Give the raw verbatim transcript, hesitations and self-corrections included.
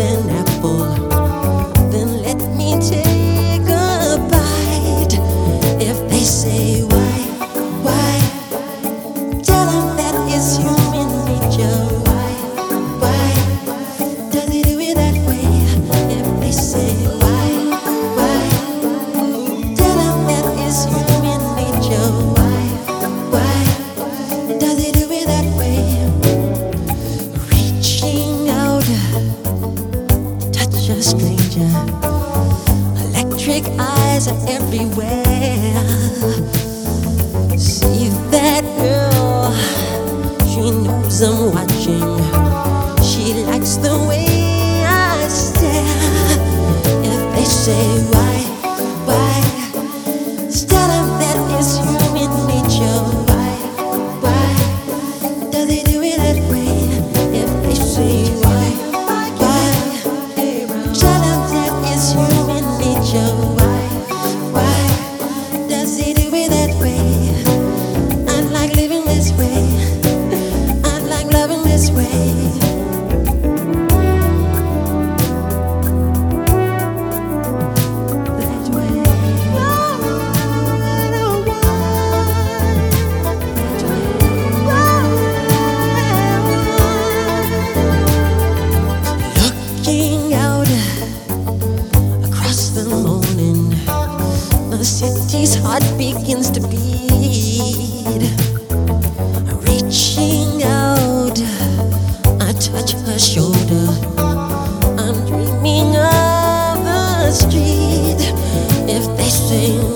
an apple, then let me take a bite. If they say why, why, tell them that it's human nature. Why, why, does it do it that way? If they say why, why, tell them that it's human nature. Why, why, does it do it that way? Reaching out, touch a stranger. Electric eyes are everywhere. See that girl, she knows I'm watching. She likes the way I stare. If they say why, why, tell them that it's human nature. Why, why, does it do it that way? If they say why, why, tell them that it's human nature. Why, why, does it do it that way? I like living this way. I like loving this way. That way. Looking out across the morning, the city's heart begins to beat. Reaching out, I touch her shoulder. I'm dreaming of a street. If they say